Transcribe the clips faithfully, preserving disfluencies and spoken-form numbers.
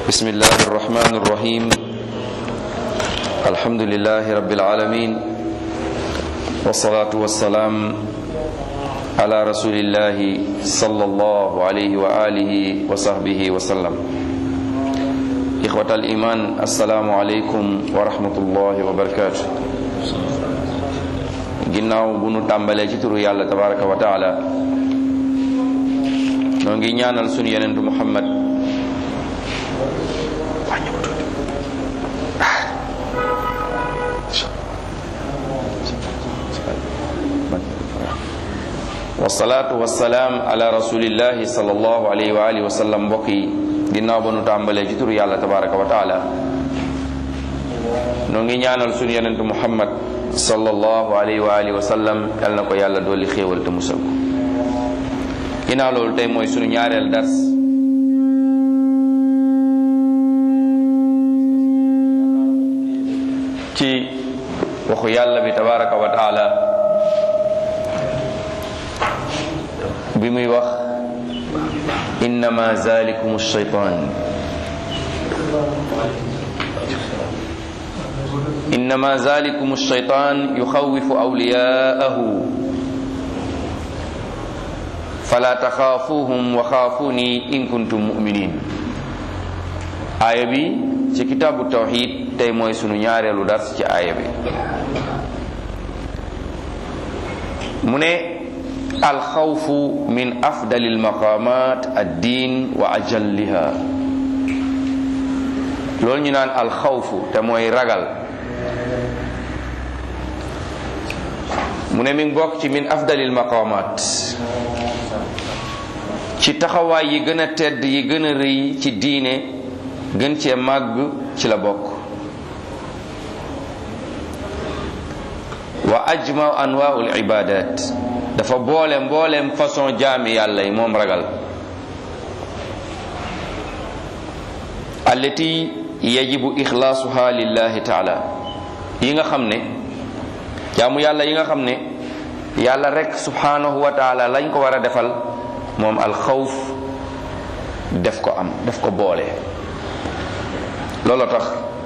بسم الله الرحمن الرحيم الحمد لله رب العالمين والصلاة والسلام على رسول الله صلى الله عليه وآله وصحبه وسلم إخوة الإيمان السلام عليكم ورحمة الله وبركاته ginnaaw bu nu tàmbalee ci turu yàlla tabaraka wa taala noo ngi ñaanal sunu yonentu Muhammad wasalaatu wasalaam ala rasulillahi sallallahu alayhi wa alihi wa sallam. mbokk yi ginnaaw ba nu tàmbalee ci turu yàlla tabaraka wa taala noo ngi ñaanal sunu yonentu Muhammad sallallahu alayhi wa alihi wa sallam yal na ko yàlla dolli xéewal te musal ko. ginnaaw loolu tey mooy sunu ñaareel dars ci waxu yàlla bi tabaraka wa taala bi muy wax innama zalikum ash-shaytan innama zalikum ash-shaytan yukhawwifu awliya'ahu fala takhafuhum wa khafuni in kuntum mu'minin. aaya bi ci kitaabu tawhid tey mooy sunu ñaareelu dars ci aaya bi. mu ne alxawfu min afdalil maqamat ad-din wa ajalliha. loolu ñu naan alxawfu te mooy ragal mu ne mi ngi bokk ci min afdalil maqamat, ci taxawaay yi gën a tedd yi gën a rëy ci diine gën cee màgg ci la bokk. wa ajma anwaa'ul ibadat, dafa boole mbooleem façon jaami yàlla yi moom ragal. allati yajibu ixlaasuha lillahi taala, yi nga xam ne jaamu yàlla yi nga xam ne yàlla rek subhanahu wa taala lañ ko war a defal, moom alxawf def ko am def ko boole. loolu tax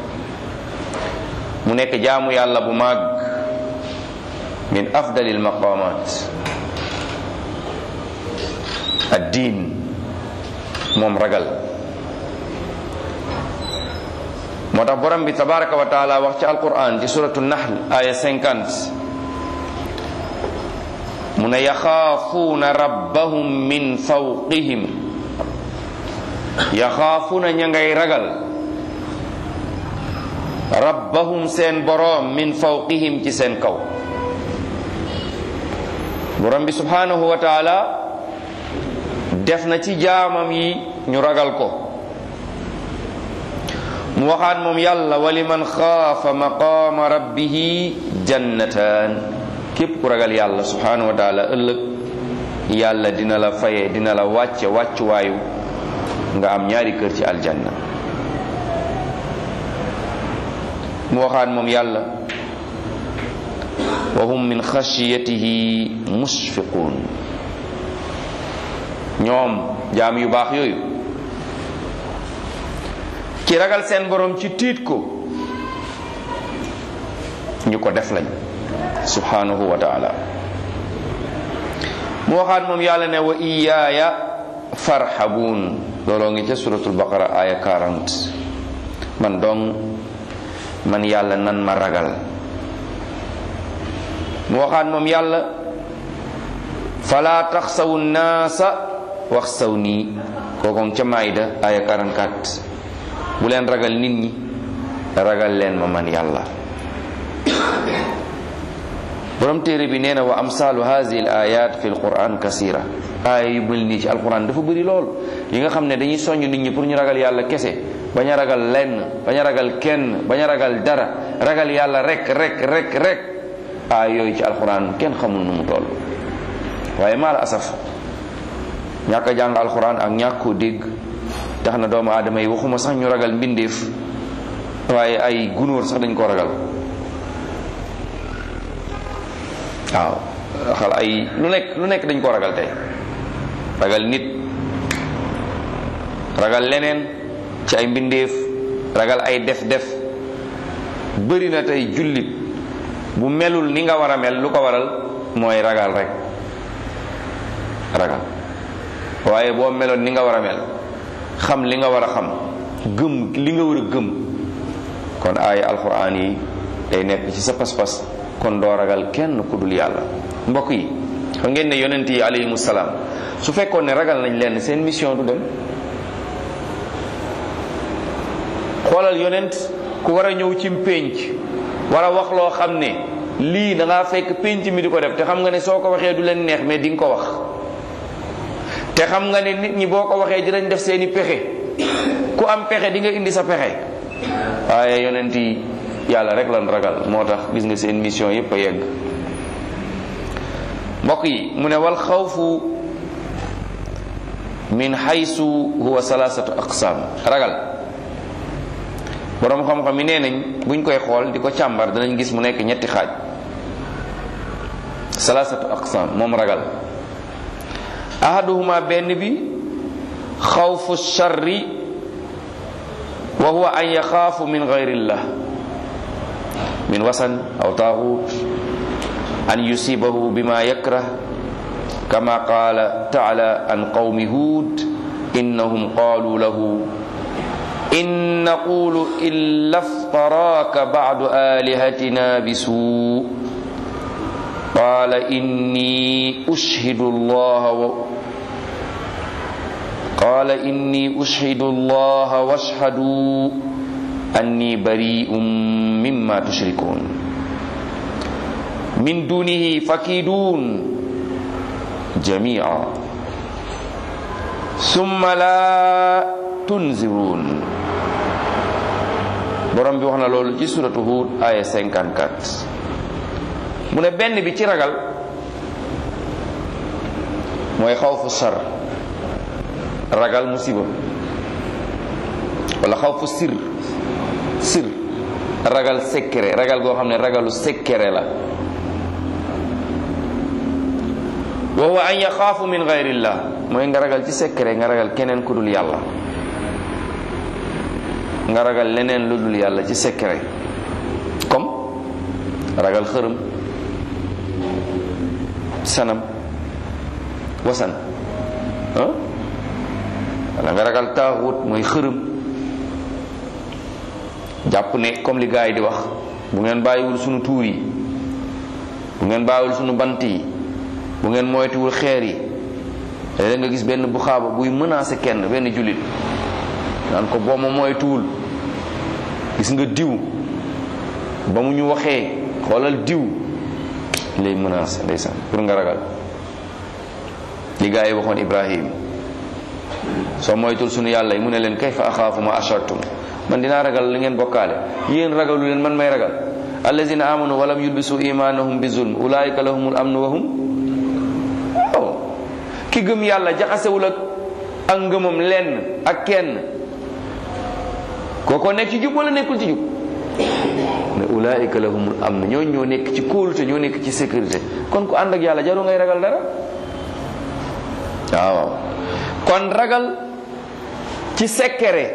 mu nekk jaamu yàlla bu mag min afdalil maqamat ad-din, moom ragal. moo tax borom bi tabaraka wa taala wax ci alquran ci suratu nahl aya cinquante mu ne yaxaafuuna rabbahum min fawqihim, yaxaafuuna ña ngay ragal rabbahum seen boroom min fawqihim ci seen kaw. borom bi subhanahu wa taala def na ci jaamam yi ñu ragal ko. mu waxaat moom yàlla wa liman xaafa maqaama rabbihi jannataan, képp ku ragal yàlla subhanahu wa taala ëllëg yàlla dina la faye dina la wàcce wàccuwaayu nga am ñaari kër ci aljanna. mu waxaat moom yàlla wa hum min xasiyatihi musfiqun, ñoom jaam yu baax yooyu ci ragal seen borom ci tiit ko ñu ko def lañ subhanahu wa taala. mu waxaat moom yàlla ne wa iyaaya farhabun, looloo ngi ca suratul baqara aya quarante. man dong man yàlla nan ma ragal. mu waxaat moom yàlla fala taxsawu naasa waxsaw nii, kookoon ca maayda aya quarante-quatre. bu leen ragal nit ñi, ragal leen ma man yàlla. borom téere bi nee na wa amsaalu haadihi al ayat fi l quran kasira. aaya yu mel nii ci alquran dafa bëri lool, yi nga xam ne dañuy soññ nit ñi pour ñu ragal yàlla kese, bañ a ragal lenn, bañ a ragal kenn, bañ a ragal dara, ragal yàlla rek rek rek rek. aaya yooyu ci alquran kenn xamul nu mu toll. waaye maa la asaf ñàkk a jàng alquran ak ñàkk koo dégg tax na doomu aadama yi waxuma sax ñu ragal mbindeef, waaye ay gunóor sax dañ ko ragal. waaw xal ay lu nekk lu nekk dañ ko ragal tey. ragal nit, ragal leneen, ci ay mbindeef ragal ay def def bëri na tey jullit bu melul ni nga war a mel lu ko waral mooy ragal rek ragal waaye boo meloon ni nga war a mel xam li nga war a xam gëm li nga war a gëm kon aaya alxuraan yi day nekk ci sa pas-pas kon doo ragal kenn ku dul yàlla. mbokk yi xam ngeen ne yonent yi alayhimu salaam su fekkoon ne ragal nañ leen seen mission du dem. xoolal yonent ku war a ñëw ci pénc war a wax loo xam ne lii da ngaa fekk pénc mi di ko def te xam nga ne soo ko waxee du leen neex mais di nga ko wax te xam nga ne nit ñi boo ko waxee dinañ def seeni pexe ku am pexe di nga indi sa pexe waaye yonent yi yàlla rek lan ragal moo tax gis nga seen mission yépp a yegg. mbokk yi mu ne wal xawfu min haysu huwa salasatu aqsam ragal boroom xam-xam yi nee nañ buñ koy xool di ko càmbar danañ gis mu nekk ñetti xaaj salasatu aqsam moom ragal. ahaduhuma benn bi xawfu sharri wa huwa an yaxaafu min gayrillah min wasan aw taaxut an yusibahu bima yakrah kama qaala taala an qawmi huud innahum qaalu lahu in naqulu illa iftaraaka ba'du alihatina bisuu qaala inni ushhidu allaha wa qaala inni ushhidu allaha washhadu anni bari'un mimma tushrikun min dunihi fakidun jami'a summa la tunzirun. borom bi wax na loolu ci suratu Hud aya cinquante-quatre mu ne benn bi ci ragal mooy xawfu sar ragal musiba wala xawfu sir sir ragal secret ragal goo xam ne ragalu secret la. wa huwa an yaxaafu min gayrillah mooy nga ragal ci secret nga ragal keneen ku dul yàlla nga ragal leneen lu dul yàlla ci secret comme ragal xërëm sanam wasan ah wala nga ragal taaxut mooy xërëm jàpp ne comme li gars yi di wax bu ngeen bàyyiwul sunu tuur yi bu ngeen bàyyiwul sunu bant yi bu ngeen moytuwul xeer yi léeg nga gis benn bu xaaba buy menacer kenn benn jullit naan ko boo ma moytuwul gis nga diw ba mu ñu waxee xoolal diw lay menacer ndeysaan pour nga ragal li gaa yi waxoon Ibrahim soo moytul sunu yàlla yi mu ne leen kayfa axaafu ma ashartum man dinaa ragal li ngeen bokkaale yéen ragalu leen man may ragal allazina amanu walam yulbisu imanahum bi zulm ulaika lahumul amnu wa hum waaw ki gëm yàlla jaxasewul ak ak ngëmam lenn ak kenn kooko nekk ci jub wala nekkul ci jub ne ulaika lahumul amnu ñoo ñoo nekk ci kóolute ñoo nekk ci sécurité kon ku ànd ak yàlla jaru ngay ragal dara waaw kon ragal ci secret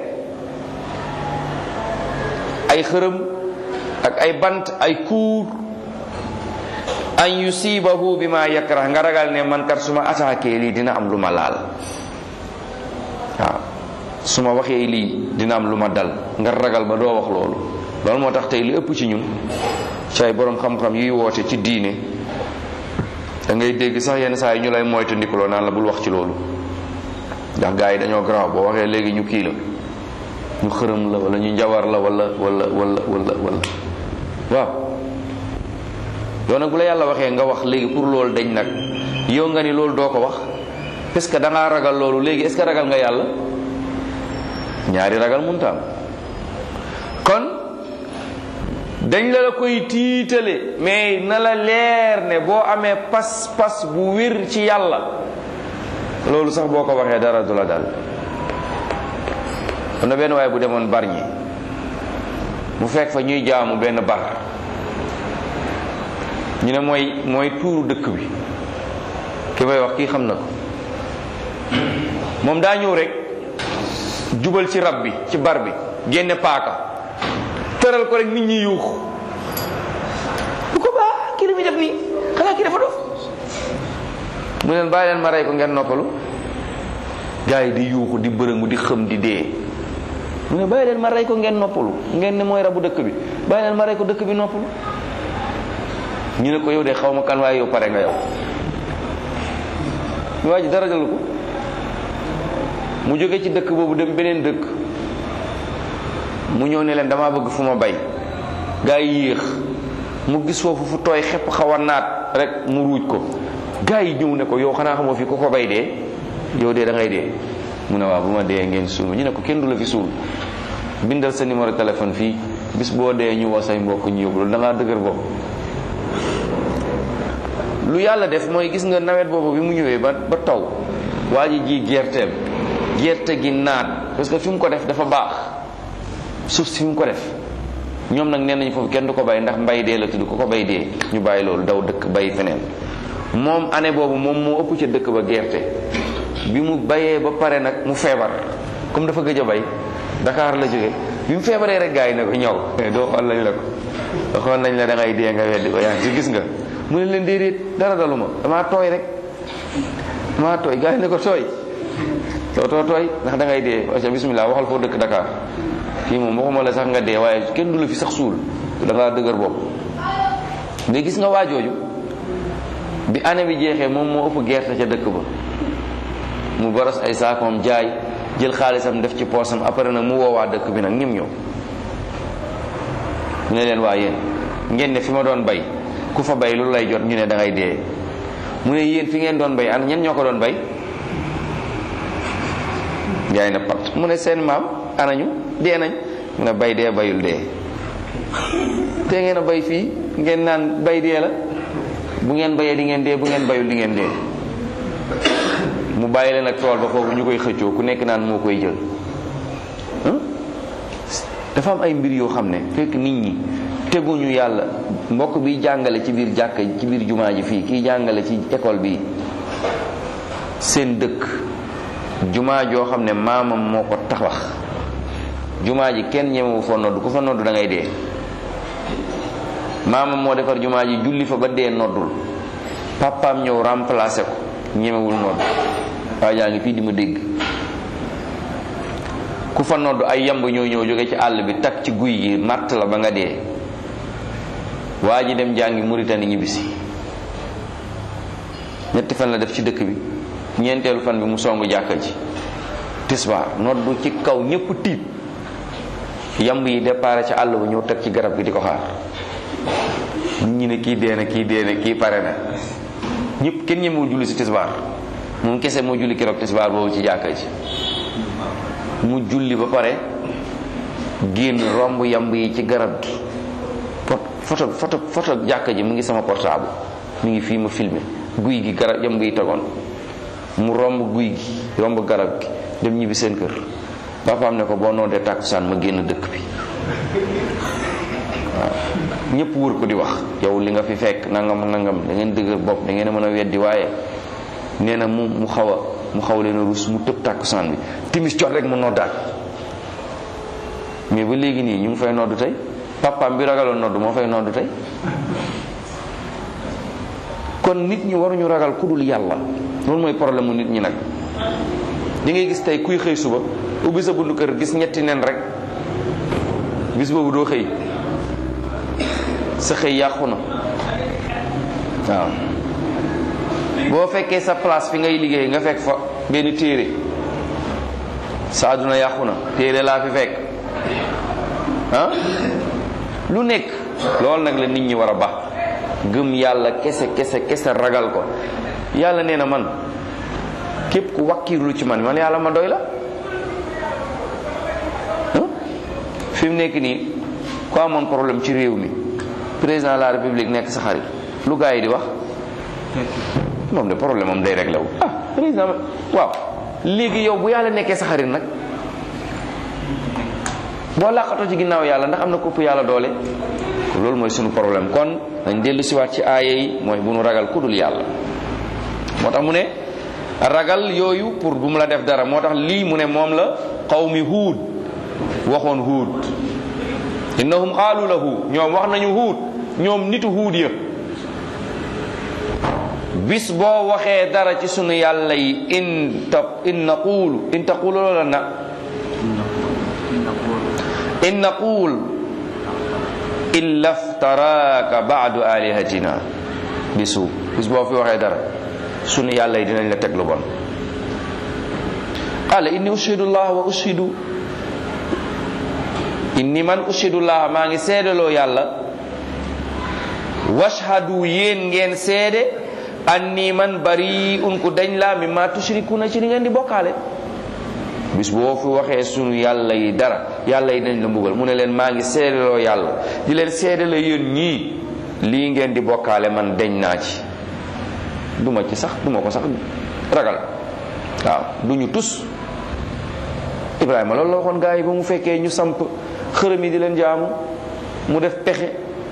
ay xërëm ak ay bant ay kuur an yusibahu bima yakrah nga ragal ne man kat su ma attaqué lii dina am lu ma laal waaw su ma waxee lii dina am lu ma dal nga ragal ba doo wax loolu loolu moo tax tey li ëpp ci ñun ci ay borom xam-xam yuy woote ci diine da ngay dégg sax yenn saa yi ñu lay moytu ndikuloo naan la bul wax ci loolu ndax gars yi dañoo garaaw boo waxee léegi ñu kii la ñu xërëm la wala ñu njawar la wala wala wala wala wala waaw yow nag bu la yàlla waxee nga wax léegi pour loolu dañ nag yow nga ni loolu doo ko wax parce que da ngaa ragal loolu léegi est-ce que ragal nga yàlla ñaari ragal munta am kon dañ la la koy tiitale mais na la leer ne boo amee pas-pas bu wér ci yàlla loolu sax boo ko waxee dara du la dal. am na benn waaye bu demoon Bargny mu fekk fa ñuy jaamu benn bar ñu ne mooy mooy tuuru dëkk bi ki may wax kii xam na ko moom daa ñëw rek jubal ci rab bi ci bar bi génne paaka tëral ko rek nit ñi yuux bu ko baax kii li muy def nii xanaa kii dafa dof mu leen bàyyi leen ma rey ko ngeen noppalu gars yi di yuuxu di bërëngu di xëm di dee mu ne bàyyi leen ma rey ko ngeen noppalu ngeen ne mooy rabu dëkk bi bàyyi leen ma rey ko dëkk bi noppalu ñu ne ko yow de xaw ma kan waaye yow pare nga yow waa ji dara jalu ko mu jóge ci dëkk boobu dem beneen dëkk mu ñëw ne leen damaa bëgg fu ma bay gaa yi yéex mu gis foofu fu tooy xepp xaw a naat rek mu ruuj ko gaa yi ñëw ne ko yow xanaa xamoo fi ku ko bay dee yow dee da ngay dee mu ne waaw bu ma dee ngeen suul ñu ne ko kenn du la fi suul bindal sa numéro téléphone fii bis boo dee ñu woo say mbokk ñu yóbbu loolu da ngaa dëgër bopp lu yàlla def mooy gis nga nawet boobu bi mu ñëwee ba ba taw waa ji ji gerteem gerte gi naat parce que fi mu ko def dafa baax suuf si fi mu ko def ñoom nag nee nañu foofu kenn du ko bay ndax mbay dee la tudd ku ko bay dee ñu bàyyi loolu daw dëkk bay feneen moom année boobu moom moo ëpp ca dëkk ba gerte bi mu bayee ba pare nag mu feebar comme dafa gëj a bay Dakar la jóge bi mu feebaree rek gars yi ne ko ñëw doo xool lañ la ko waxoon nañ la da ngay dee nga weddi ko yaa ngi ci gis nga mu ne leen déedéet dara daluma damaa tooy rek damaa tooy gars yi ne ko tooy too too tooy ndax da ngay dee aca bismillah waxal foo dëkk Dakar fii moom waxuma la sax nga dee waaye kenn du la fi sax suul da ngaa dëgër bopp mais gis nga waajooju bi année bi jeexee moom moo ëpp gerte ca dëkk ba mu boros ay saakoom jaay jël xaalisam def ci poosam après nag mu woowaa dëkk bi nag ñim ñëw ñu ne leen waa yéen ngeen ne fi ma doon bay ku fa bay lu lay jot ñu ne da ngay dee mu ne yéen fi ngeen doon bay ana ñen ñoo ko doon bay jaay na pat mu ne seen maam anañu dee nañ mu ne bay dee bayul dee te ngeen a bay fii ngeen naan bay dee la bu ngeen bayee di ngeen dee bu ngeen bayul di ngeen dee mu bàyyi leen ak tool ba foofu ñu koy xëccoo ku nekk naan moo koy jël dafa am ay mbir yoo xam ne fekk nit ñi teguñu yàlla mbokk bi jàngale ci biir jàkka ci biir jumaa ji fii kii jàngale ci école bi seen dëkk jumaa joo xam ne maamam moo ko tabax jumaa ji kenn ñemewu fa nodd ku fa nodd da ngay dee maamam moo defar jumaa ji julli fa ba dee noddul papaam ñëw remplacer ko ñemewul nodd waa jaa ngi fii di ma dégg ku fa nodd ay yamb ñoo ñëw jóge ci àll bi takk ci guy gi màtt la ba nga dee waa ji dem jàngi Mauritanie ñibbisi ñetti fan la def ci dëkk bi ñeenteelu fan bi mu songu jàkka ji tisbaar noddu ci kaw ñépp tiit yamb yi départ ci àll ba ñëw teg ci garab gi di ko xaar nit ñi ne kii dee na kii dee na kii pare na ñëpp kenn ñemewul julli si tisbaar moom kese moo julli keroog tisbaar boobu ci jàkka ji mu julli ba pare génn romb yamb yi ci garab gi pot photo photo photo jàkka ji mu ngi sama portable mu ngi fii ma filmé guy gi garab yamb yi tegoon mu romb guy gi romb garab gi dem ñibbi seen kër papaam ne ko boo noodee tàkkusaan ma génn dëkk bi waaw ñëpp wër ko di wax yow li nga fi fekk nangam nangam da ngeen dëgër bopp da ngeen a mën a weddi waaye nee na mu mu xaw a mu xaw leen a rus mu tëb tàkkusaan bi timis jot rek mu noddaat mais ba léegi nii ñu ngi fay noddu tey papaam bi ragaloon noddu moo fay noddu tey kon nit ñi waruñu ragal ku dul yàlla loolu mooy problème mu nit ñi nag di ngay gis tey kuy xëy suba ubbi sa bundu kër gis ñetti nen rek bis boobu doo xëy sa xëy yàqu na waaw boo fekkee sa place fi ngay liggéey nga fekk fa benn téere sa àdduna yàqu na téere laa fi fekk ah lu nekk loolu nag la nit ñi war a baax gëm yàlla kese kese kese ragal ko yàlla nee na man képp ku wakkiirlu ci man man yàlla ma doy la fi mu nekk nii ku amoon problème ci réew mi président de la république nekk sa xarit lu gaa yi di wax moom de problème am day réglé wu ah président waaw léegi yow bu yàlla nekkee sa xarit nag boo làqatoo ci ginnaaw yàlla ndax am na kopp yàlla doole loolu mooy sunu problème kon dañ dellu siwaat ci aaya yi mooy bu nu ragal ku dul yàlla moo tax mu ne ragal yooyu pour bu mu la def dara moo tax lii mu ne moom la qawmi Huud waxoon Huud innahum qaalu lahu ñoom wax nañu Huud ñoom nitu Huud ya bis boo waxee dara ci sunu yàlla yi in ta in naqulu in taqulu loola na in naqul illa ftaraaka baadu alihatina bisu bis boo fi waxee dara sunu yàlla yi dinañ la teg lu bon qala inni ushidu llah wa ushidu inni man ushidu llah maa ngi seedaloo yàlla washhadu yéen ngeen seede anni man bari un ku dañ laa mi ma tushrikuna ci li ngeen di bokkaale bis boo fi waxee sunu yàlla yi dara yàlla yi dañ la mbugal mu ne leen maa ngi seedaloo yàlla di leen seedaloo yéen ñii lii ngeen di bokkaale man deñ naa ci duma ci sax duma ko sax ragal waaw duñu tus Ibrahima loolu la waxoon gaa yi ba mu fekkee ñu samp xërëm yi di leen jaamu mu def pexe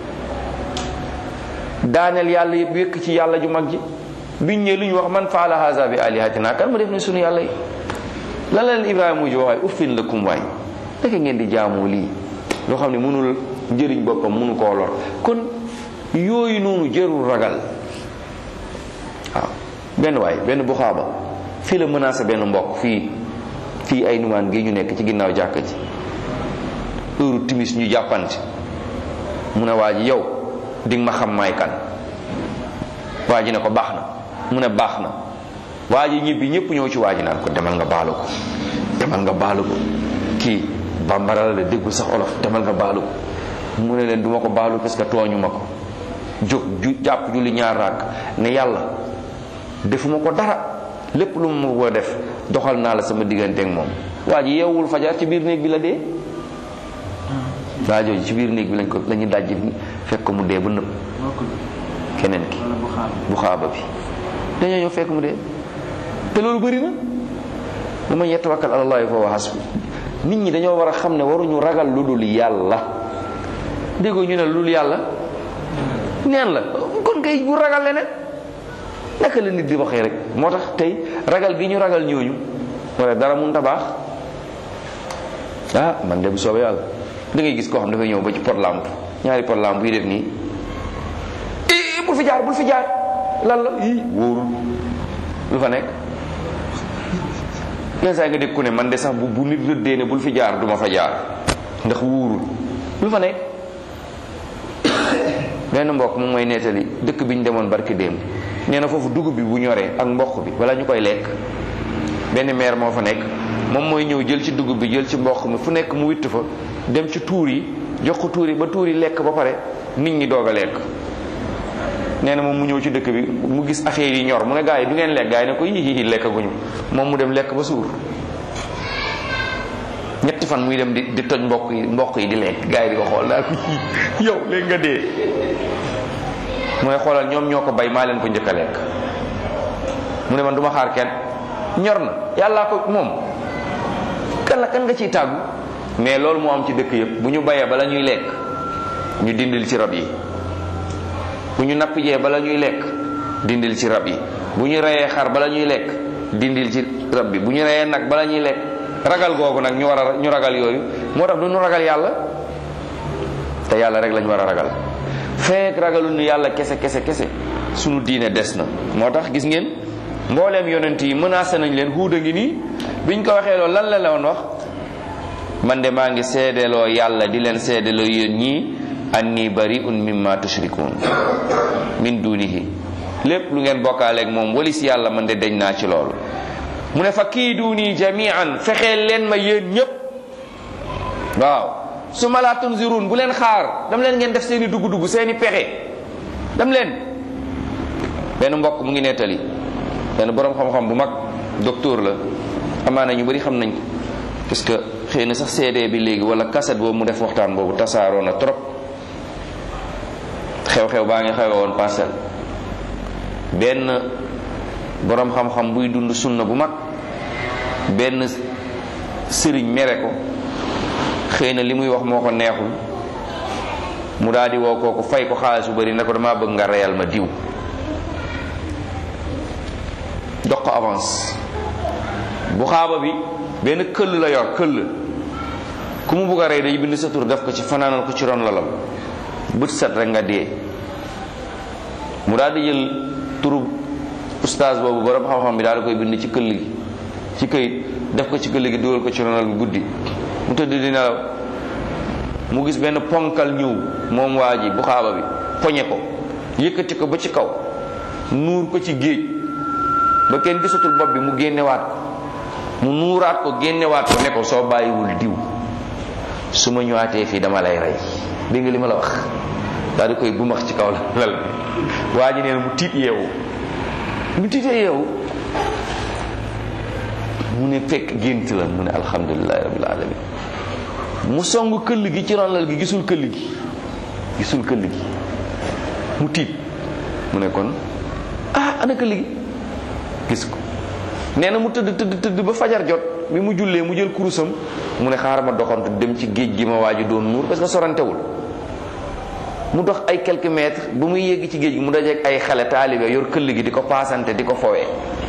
daaneel yàlla yëpp wékk ci yàlla ju mag ji biñ ñëwee lu ñu wax man faala haza bi alihatina kan mu def ni sunu yàlla yi lan la leen Ibrahima mujj wax waay uffin lakum waay naka ngeen di jaamu lii loo xam ne mënul njëriñ boppam mënu koo lor kon yooyu noonu jërul ragal waaw benn waay benn buxaaba fii la menacé benn mbokk fii fii ay numaan gi ñu nekk ci ginnaaw jàkka ji heure timis ñu jàppante mu ne waa ji yow di nga ma xam maay kan waa ji ne ko baax na mu ne baax na waa ji ñibbi ñëpp ñëw ci waa ji naan ko demal nga baalu ko demal nga baalu ko kii bambara la déggul sax olof demal nga baalu ko mu ne leen duma ko baalu parce que tooñu ma ko jóg ju jàpp julli ñaar raak ne yàlla defuma ko dara lépp lu mu ko def doxal naa la sama diggante ak moom waa ji yeewul fajar ci biir néeg bi la dee waa jooju ci biir néeg bi lañ ko la ñu dajji fekk ko mu dee ba nëpp keneen ki bu xaaba bi dañoo ñëw fekk mu dee te loolu bëri na bu man yatawakkal ala llahi fa huwa hasbu nit ñi dañoo war a xam ne waruñu ragal lu dul yàlla déggoo ñu ne lu dul yàlla neen la kon kay bu ragal leneen naka la nit di waxee rek moo tax tey ragal gi ñu ragal ñooñu wala dara mun ta baax ah man de bu soobee yàlla da ngay gis koo xam dafay ñëw ba ci pot lampe ñaari pot lampe yi def nii i bul fi jaar bul fi jaar lan la i wóorul lu fa nekk yenn saa nga dégg ku ne man de sax bu bu nit rëddee ne bul fi jaar duma fa jaar ndax wóorul lu fa nekk benn mbokk mu mooy nettali dëkk bi ñu demoon barki démb nee na foofu dugub bi bu ñoree ak mboq bi wala ñu koy lekk benn meer moo fa nekk moom mooy ñëw jël ci dugub bi jël ci mboq mi fu nekk mu witt fa dem ci tuur yi jox ko tuur yi ba tuur yi lekk ba pare nit ñi doog a lekk nee na moom mu ñëw ci dëkk bi mu gis affaire yi ñor mu ne gaa yi du ngeen lekk gaa yi ne ko yi lekkaguñu moom mu dem lekk ba suur ñetti fan muy dem di di toj mbokk yi mbokk yi di lekk gaa yi di ko xool daal yow léegi nga dee mooy xoolal ñoom ñoo ko bay maa leen ko njëkk a lekk mu ne man du ma xaar kenn ñor na yàllaa ko moom kan la kan nga ciy tàggu mais loolu moo am ci dëkk yëpp bu ñu bayee bala ñuy lekk ñu dindil ci rab yi bu ñu nappijee bala ñuy lekk dindil ci rab yi bu ñu reyee xar bala ñuy lekk dindil ci rab bi bu ñu reyee nag bala ñuy lekk ragal googu nag ñu war a ñu ragal yooyu moo tax du ñu ragal yàlla te yàlla rek lañu war a ragal fekk ragalu nu yàlla kese kese kese sunu diine des na moo tax gis ngeen mbooleem yonent yi menacé nañ leen Huud a ngi nii biñ ko waxee loolu lan la la woon wax man de maa ngi seedeloo yàlla di leen seedeloo yéen ñii anni bari'un mimma tushrikun min dunihi lépp lu ngeen bokkaaleeg moom walis yàlla man de deñ naa ci loolu mu ne fa kiiduni jami'an fexeel leen ma yéen ñépp waaw su ma laa tunzirun bu leen xaar dam leen ngeen def seeni dugg-dugg seeni pexe dam leen benn mbokk mu ngi nettali benn boroom xam-xam bu mag docteur la amaana ñu bari xam nañ ko parce que xëy na sax C D bi léegi wala cassette boobu mu def waxtaan boobu tasaaroo na trop xew-xew baa ngi xewe woon Parcelles benn boroom xam-xam buy dund sunna bu mag benn sëriñ mere ko xëy na li muy wax moo ko neexul mu daal di woo kooku fay ko xaalis bu bari ne ko damaa bëgg nga reyal ma diw jox ko avance. bu xaaba bi benn këll la yor këll ku mu bugg a rey day bind sa tur def ko ci fanaanal ko ci ron lalam bët set rek nga dee. mu daal di jël turu ustaas boobu borom xam-xam bi daal di koy bind ci këll gi ci këyit def ko ci këll gi dugal ko ci ronal bi guddi mu tëdd di nelaw mu gis benn ponkal ñëw moom waa ji bu xaaba bi poñe ko yëkkati ko ba ci kaw nuur ko ci géej ba kenn gisatul bopp bi mu génnewaat ko mu nuuraat ko génnewaat ko ne ko soo bàyyiwul diw su ma ñëwaatee fii dama lay rey dégg nga li ma la wax. daal di koy bumax ci kaw la lal bi waa ji neen mu tiit yeewu mu tiitee yeewu mu ne fekk gént la mu ne alhamdulillahi rabbil alamin mu song këll gi ci ron lal gi gisul këll gi gisul këll gi mu tiit mu ne kon ah ana këll gi gis ko nee na mu tëdd tëdd tëdd ba fajar jot bi mu jullee mu jël kurusam mu ne xaaral ma doxantu dem ci géej gi ma waa ji doon nuur parce que sorantewul mu dox ay quelques mètres ba muy yegg ci géej gi mu dajeek ay xale taalibe yor këll gi di ko paasante di ko fowee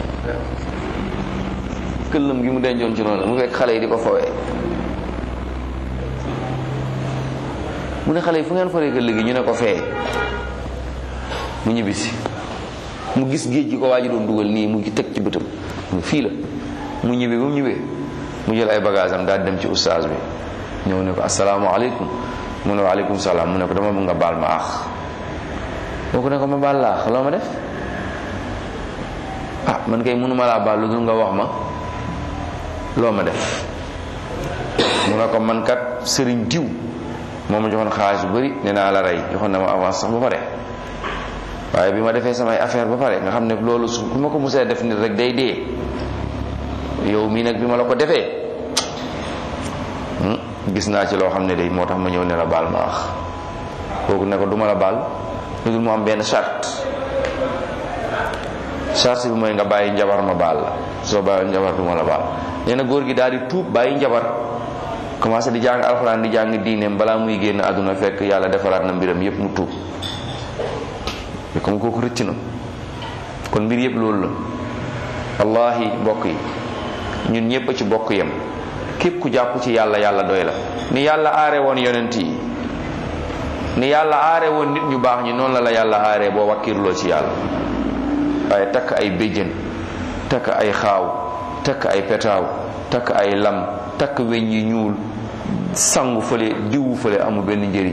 këllam gi mu dencoon ci noonu mu fekk xale yi di ko fowee mu ne xale yi fu ngeen foree këll gi ñu ne ko fee mu ñibbisi mu gis géej gi ko waa ji doon dugal nii mu ngi teg ci bëtam mu fii la mu ñibbee ba mu ñibbee mu jël ay bagage am daal dem ci ustaas bi ñëw ne ko asalaamaaleykum mu ne waaleykum salaam mu ne ko dama bëgg nga baal ma àq boo ko ne ko ma baal la àq loo ma def ah man kay mënuma laa baal lu dul nga wax ma loo ma def mu ne ko man kat sëriñ diw moo ma joxoon xaalis bu bari nee naa la rey joxoon na ma avance sax ba pare waaye bi ma defee samay affaire ba pare nga xam ne loolu su ku ma ko musee def nit rek day dee yow mii nag bi ma la ko defee gis naa ci loo xam ne day moo tax ma ñëw ne la baal ma wax kooku ne ko duma la baal lu dul mu am benn charte charte bi mooy nga bàyyi njabar ma baal la soo bàyyi njabar duma la baal nee na góor gi daal di tuub bàyyi njabar commencé di jàng alxuraan di jàng diineem balaa muy génn àdduna fekk yàlla defaraat na mbiram yépp mu tuub mais comme kooku rëcc na kon mbir yépp loolu la wallahi mbokk yi ñun ñépp a ci bokk yem képp ku jàpp ci yàlla yàlla doy la ni yàlla aare woon yonent yi ni yàlla aare woon nit ñu baax ñi noonu la la yàlla aare boo wakkirloo ci yàlla waaye takk ay béjjën takk ay xaaw takk ay petaaw takk ay lam takk weñ yi ñuul sangu fële diwu fële amul benn njëriñ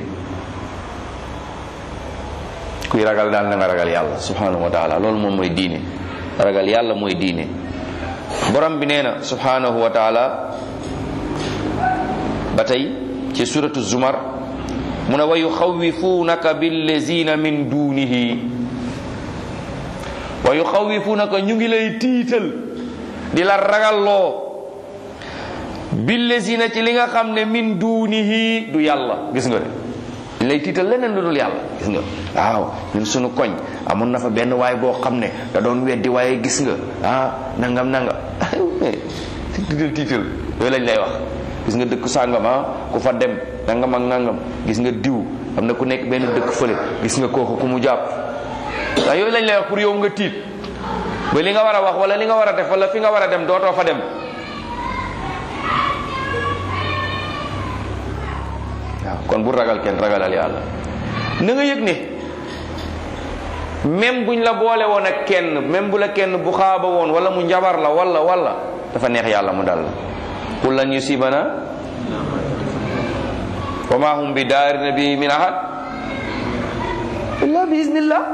kuy ragal daal na nga ragal yàlla subhanahu wa taala loolu moom mooy diine ragal yàlla mooy diine borom bi nee na subhanahu wa taala ba tey ci suratu zumar mu ne wa yuxawifunaka billazina min dunihi wa yuxawifunaka ñu ngi lay tiital di la ragalloo billazina ci li nga xam ne min dunihi du yàlla gis nga de di lay tiital leneen lu dul yàlla gis nga waaw ñun sunu koñ amoon na fa benn waay boo xam ne da doon weddi waaye gis nga ah nangam nangam tiital tiital yooyu lañ lay wax gis nga dëkk sàngam ah ku fa dem nangam ak nangam gis nga diw am na ku nekk benn dëkk fële gis nga kooku ku mu jàpp waaye yooyu lañ lay wax pour yow nga tiit ba li nga war a wax wala li nga war a def wala fi nga war a dem dootoo fa dem waaw kon bu ragal kenn ragalal yàlla na nga yëg ne même buñ la boole woon ak kenn même bu la kenn bu xaaba woon wala mu njabar la wala wala dafa neex yàlla mu dal qul lan yusibana wa ma hum bi daarina bi min ahad illa bi iznillah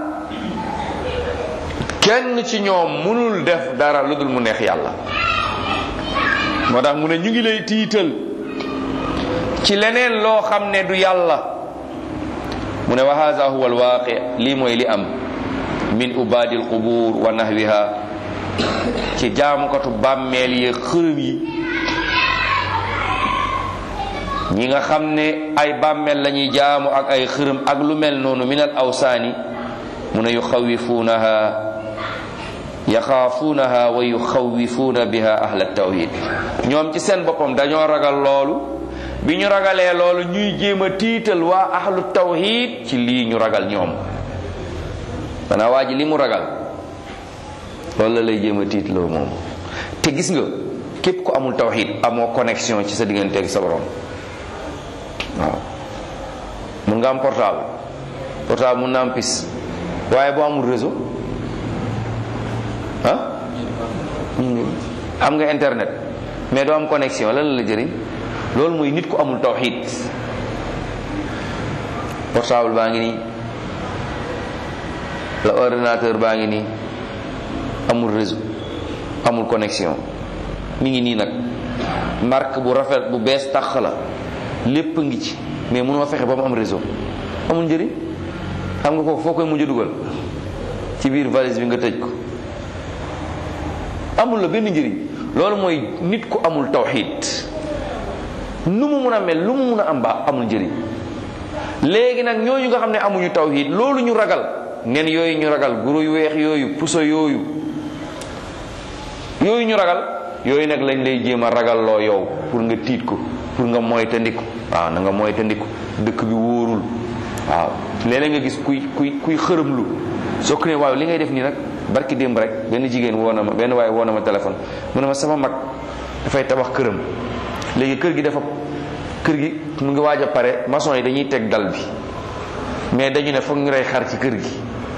kenn ci ñoom mënul def dara lu dul mu neex yàlla moo tax mu ne ñu ngi lay tiital ci leneen loo xam ne du yàlla mu ne wa hadha huwa alwaqi lii mooy li am min ubadi alqubur wa nahwiha ci jaamukatu bàmmeel yi xërëm yi ñi nga xam ne ay bàmmeel lañuy jaamu ak ay xërëm ak lu mel noonu min al awsaani mu ne yuxawifuunaha yaxaafuunaha wa yuxawifuuna biha ahla tawhid ñoom ci seen boppam dañoo ragal loolu bi ñu ragalee loolu ñuy jéem a tiital waa ahlu tawhid ci lii ñu ragal ñoom maanaam waa ji li mu ragal loolu la lay jéem a tiitloo moom. te gis nga képp ku amul tawxiid amoo connexion ci sa digganteeg sa borom. waaw mun nga am portable portable mun na am pis waaye boo amul réseau ah am nga internet mais doo am connexion lan la jëriñ. loolu mooy nit ku amul tawxiid. portable baa ngi nii la ordinateur baa ngi nii amul réseau amul connexion mi ngi nii nag marque bu rafet bu bees tax la lépp ngi ci mais mënoo fexe ba mu am réseau amul njëriñ. xam nga kooku foo koy mujj dugal ci biir valise bi nga tëj ko amul la benn njëriñ. loolu mooy nit ku amul tawxiid nu mu mun a mel lu mu mun a am ba amul njëriñ. léegi nag ñooñu nga xam ne amuñu tawxiid loolu ñu ragal nen yooyu ñu ragal guro yu weex yooyu puso yooyu yooyu ñu ragal yooyu nag lañ lay jéem a ragal loo yow pour nga tiit ko pour nga moytandiku. waaw na nga moytandiku dëkk bi wóorul. waaw léeg-léeg nga gis kuy kuy kuy xërëmlu soo ko ne waaw li ngay def nii nag barki démb rek benn jigéen woo na ma benn waaye woo na ma téléphone mu ne ma sama mag dafay tabax këram léegi kër gi dafa kër gi mu ngi waaj a pare maçon yi dañuy teg dal bi mais dañu ne foog ñu rey xar ci kër gi.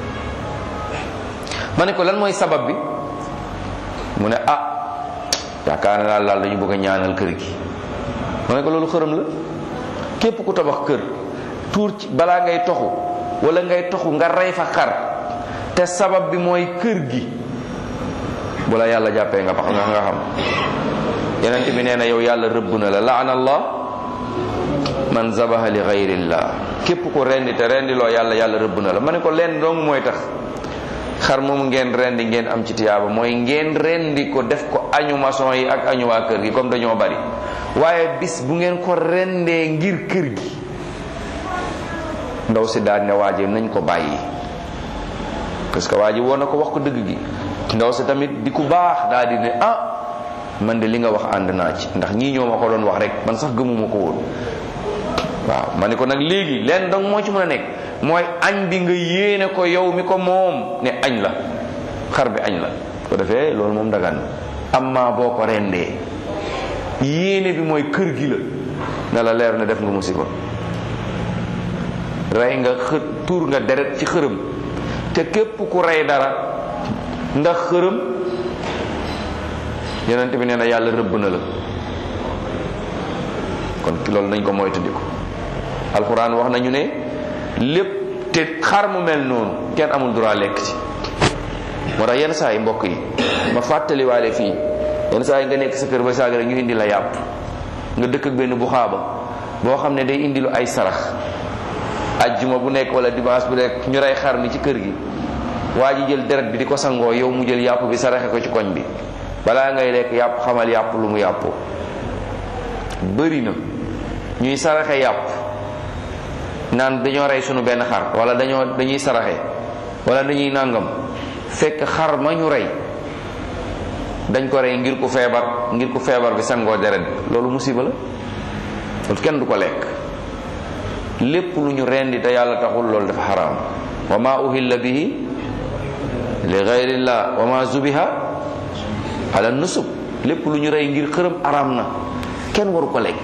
ma ne ko lan mooy sabab bi mu ne ah yaakaar naa laal dañu bëgg a ñaanal kër gi. ma ne ko loolu xërëm la. képp ku tabax kër tuur ci balaa ngay toxu wala ngay toxu nga rey fa xar te sabab bi mooy kër gi bu la yàlla jàppee nga nga nga xam. yonent bi nee na yow yàlla rëbb na la laana allah man zabaha li gayrillah. képp ku rendi te rendi loo yàlla yàlla rëbb na la. ma ne ko leen dong mooy tax xar moom ngeen rendi ngeen am ci tiyaaba mooy ngeen rendi ko def ko añu maçon yi ak añu waa kër gi comme dañoo bari. waaye bis bu ngeen ko rendee ngir kër gi ndaw si daal ne waaje nañ ko bàyyi parce que waa ji woon na ko wax ko dëgg gi. ndaw si tamit di ku baax daal di ne ah man de li nga wax ànd naa ci ndax ñii ñoo ma ko doon wax rek man sax gëmuma ko woon. waaw ma ne ko nag léegi leen dong moo ci mën a nekk mooy añ bi nga yéene ko yow mi ko moom ne añ la xar bi añ la ko defee loolu moom dagan amma boo ko rendee yéene bi mooy kër gi la na la leer ne def nga musiba rey nga xë tuur nga deret ci xërëm te képp ku rey dara ndax xërëm yonent bi nee na yàlla rëbb na la kon loolu nañ ko moytandiku. alxuraan wax nañu ne lépp te xar mu mel noonu kenn amul droit lekk ci. moo tax yenn saa yi mbokk yi ma fàttaliwaale fii yenn saa yi nga nekk sa kër ba saaga rek ñu indi la yàpp nga dëkk ak benn bu xaaba boo xam ne day indi lu ay sarax ajjuma bu nekk wala dimanche bu nekk ñu rey xar mi ci kër gi waa ji jël deret bi di ko sangoo yow mu jël yàpp bi saraxe ko ci koñ bi balaa ngay lekk yàpp xamal yàpp lu mu yàppoo. bëri na ñuy saraxe yàpp naan dañoo rey sunu benn xar wala dañoo dañuy saraxe wala dañuy nàngam fekk xar ma ñu rey dañ ko rey ngir ku feebar ngir ku feebar bi sangoo deret bi loolu musiba la loolu kenn du ko lekk. lépp lu ñu rendi te yàlla taxul loolu dafa xaraam. wa ma uhilla bihi li gayrillah wa ma zubiha ala nusub lépp lu ñu rey ngir xërëm araam na kenn waru ko lekk.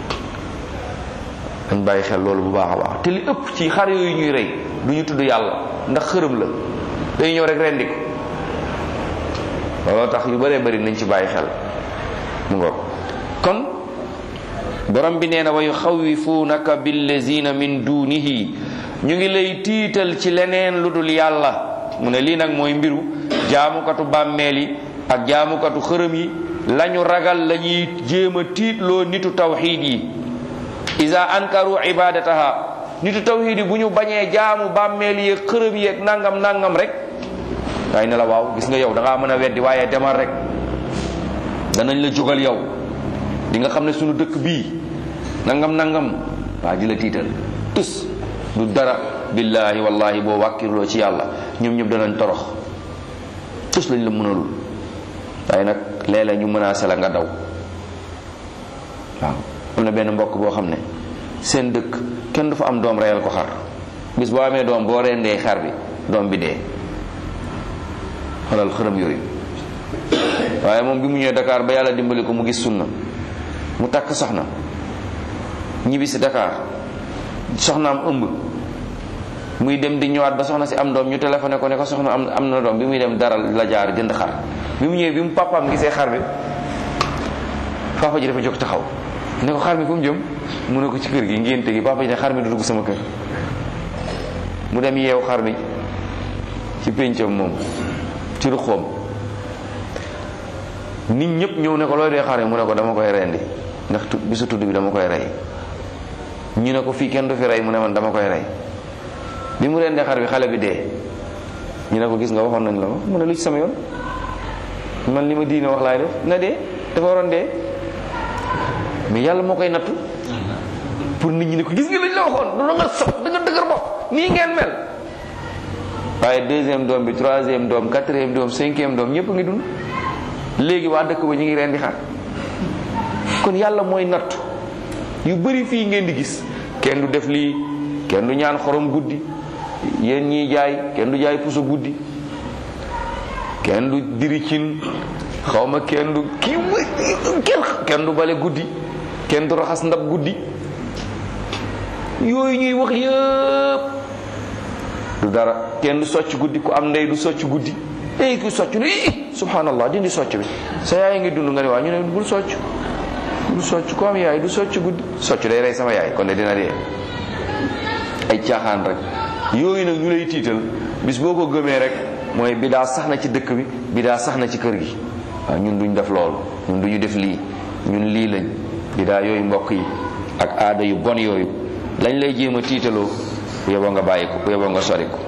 dañ bàyyi xel loolu bu baax a baax te li ëpp ci xar yooyu ñuy rey du ñu tudd yàlla ndax xërëm la dañuy ñëw rek rendi ko looloo tax yu bëree bëri nañ ci bàyyi xel mu ngoog. kon borom bi nee na wa yuxawifunaka billazina min dunihi ñu ngi lay tiital ci leneen lu dul yàlla. mu ne lii nag mooy mbiru jaamukatu bàmmeel yi ak jaamukatu xërëm yi lañu ragal lañuy jéem a tiitloo nitu tawxiid yi. iza ankaru ibadataha nitu tawxiid yi bu ñu bañee jaamu bàmmeel yi xërëm yi ak nangam nangam rek waaye ne la waaw gis nga yow da ngaa mën a weddi waaye demal rek danañ la jógal yow di nga xam ne sunu dëkk bii nangam nangam waa ji la tiital tus du dara billahi wallahi boo wàkkirloo ci yàlla ñoom ñëpp danañ torox tus lañ la mënalul waaye nag léeg-léeg ñu menacé la nga daw. waaw am na benn mbokk boo xam ne seen dëkk kenn du fa am doom reyal ko xar bis boo amee doom boo rendee xar bi doom bi dee xoolal xërëm yooyu. waaye moom bi mu ñëwee Dakar ba yàlla dimbali ko mu gis sunna mu takk soxna ñibbi si Dakar soxnaam ëmb muy dem di ñëwaat ba soxna si am doom ñu téléphoné ko ne ko soxna am am na doom bi muy dem dara la jaar jënd xar bi mu ñëwee bi mu papaam gisee xar bi papa ji dafa jóg taxaw ne ko xar mi fu mu jëm mu ne ko ci kër gi ngénte gi papa ji ne xar mi du dugg sama kër mu dem yeew xar mi ci péncam moom ci ruxoom nit ñëpp ñëw ne ko looy dee xar mi mu ne ko dama koy rendi ndax bisu tudd bi dama koy rey ñu ne ko fii kenn du fi rey mu ne man dama koy rey bi mu rendee xar bi xale bi dee ñu ne ko gis nga waxoon nañ la ko mu ne lu ci sama yoon man li ma diine wax laay def na dee dafa waroon dee mais yàlla moo koy nattu pour nit ñi ne ko gis nga lañ la waxoon du nga sob da nga dëgër bopp nii ngeen mel waaye deuxième doom bi troisième doom quatrième doom cinquième doom ñëpp a ngi dund léegi waa dëkk ba ñu ngi rendi xar kon yàlla mooy nattu yu bari fii ngeen di gis kenn du def lii kenn du ñaan xorom guddi yéen ñiy jaay kenn du jaay puso guddi kenn du diri cin xawma kenn du kii kenn kenn du bale guddi kenn du raxas ndab guddi yooyu ñuy wax yëpp du dara kenn du socc guddi ku am ndey du socc guddi ey ku socc ne subhanallah dindi socc bi sa yaay ngi dund nga ne waa ñu ne bul socc bul socc ko am yaay du socc guddi socc day rey sama yaay kon de dina dee ay caaxaan rek yooyu nag ñu lay tiital bis boo ko gëmee rek mooy bidaa sax na ci dëkk bi bidaa sax na ci kër gi waaw ñun duñ def loolu ñun duñu def lii ñun lii lañ bidaa yooyu mbokk yi ak aada yu bon yooyu lañ lay jéem a tiitaloo bu yeboo nga bàyyi ko bu yeboo nga sori ko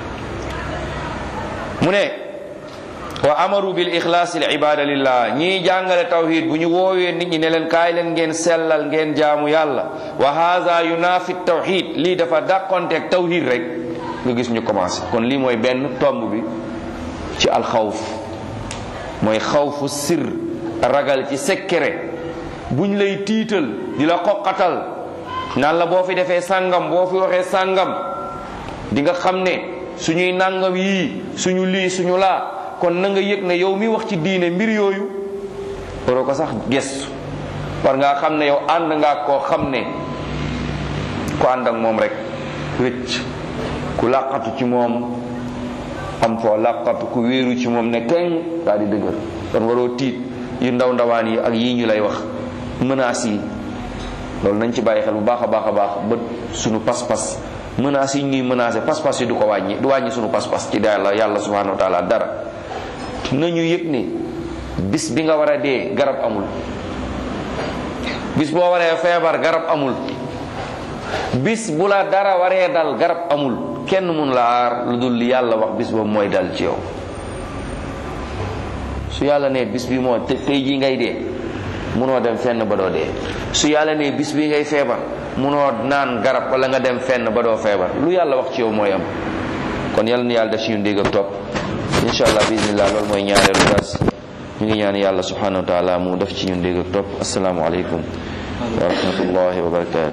mu ne wa amaru bil ixlaas al ibada lillah ñii jàngale tawhid bu ñu woowee nit ñi ne leen kaay leen ngeen sellal ngeen jaamu yàlla wa haza yunafi tawhid lii dafa dàqonteeg tawhid rek nga gis ñu commencé kon lii mooy benn tomb bi ci alxawf mooy xawfu sir ragal ci secret buñ lay tiital di la xoqatal naan la boo fi defee sàngam boo fi waxee sàngam di nga xam ne suñuy nàngam yii suñu lii suñu laa kon na nga yëg ne yow mi wax ci diine mbir yooyu waroo ko sax gestu war ngaa xam ne yow ànd ngaa koo xam ne ku ànd ak moom rek rëcc ku làqatu ci moom am foo làqatu ku wéeru ci moom ne keng daal di dëgër kon waroo tiit yu ndaw ndawaan yi ak yii ñu lay wax menaces yi loolu nañ ci bàyyi xel bu baax a baax a baax ba suñu pas-pas menaces yi ñuy menacé pas-pas yi du ko wàññi du wàññi suñu pas-pas ci yàlla yàlla subhanahu wa taala dara nañu yëg ni bis bi nga war a dee garab amul bis boo waree feebar garab amul bis bu la dara waree dal garab amul kenn mun la aar lu dul li yàlla wax bis boobu mooy dal ci yow su yàlla ne bis bi moo tey jii ngay dee munoo dem fenn ba doo dee su yàlla ne bis bi ngay feebar munoo naan garab wala nga dem fenn ba doo feebar lu yàlla wax ci yow mooy am kon yàlla na yàlla def ci ñun dégg ak topp insha allah bismillah loolu mooy ñaareelu dars ñu ngi ñaan yàlla subhanahu wa taala mu def ci ñun dégg ak topp assalaamu aleykum wa rahmatullahi wa barakatuh